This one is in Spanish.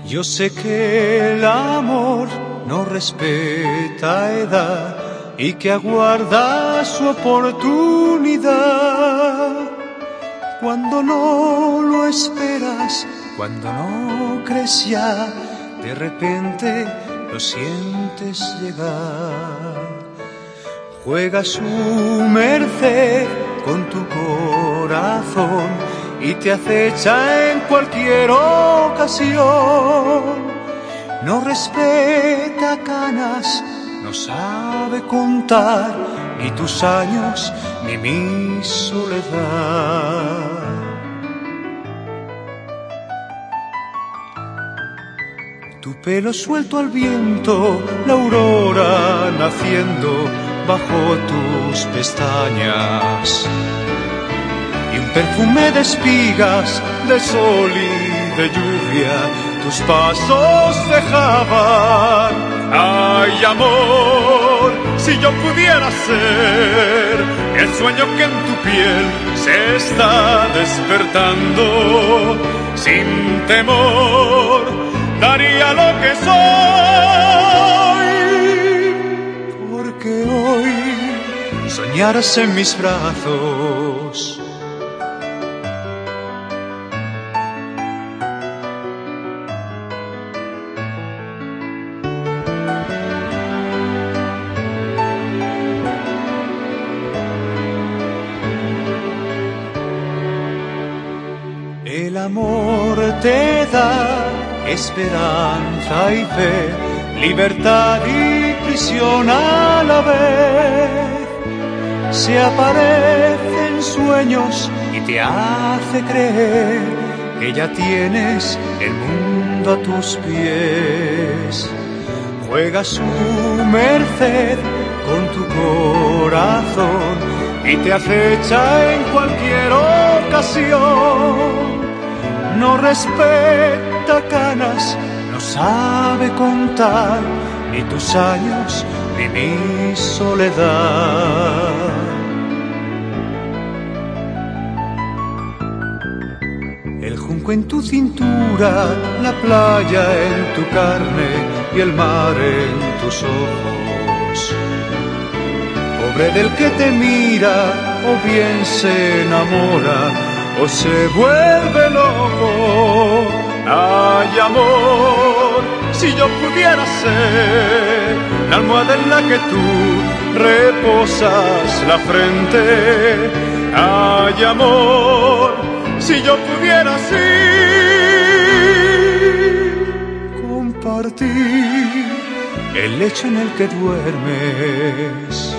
Yo sé que el amor no respeta edad y que aguarda su oportunidad. Cuando no lo esperas, cuando no crees ya, de repente lo sientes llegar. Juega su merced con tu corazón y te acecha en cualquier ocasión. No respeta canas, no sabe contar ni tus años ni mi soledad. Tu pelo suelto al viento, la aurora naciendo bajo tus pestañas, y un perfume de espigas, de sol y de lluvia tus pasos dejaban. Ay, amor, si yo pudiera ser el sueño que en tu piel se está despertando, sin temor daría lo que soy, porque hoy soñarás en mis brazos. El amor te da esperanza y fe, libertad y prisión a la vez. Se aparece en sueños y te hace creer que ya tienes el mundo a tus pies. Juega su merced con tu corazón y te acecha en cualquier ocasión. No respeta canas, no sabe contar ni tus años ni mi soledad. El junco en tu cintura, la playa en tu carne y el mar en tus ojos. Pobre del que te mira o bien se enamora o se vuelve loco. Ay, amor, si yo pudiera ser la almohada en la que tú reposas la frente. Ay, amor, si yo pudiera así compartir el lecho en el que duermes.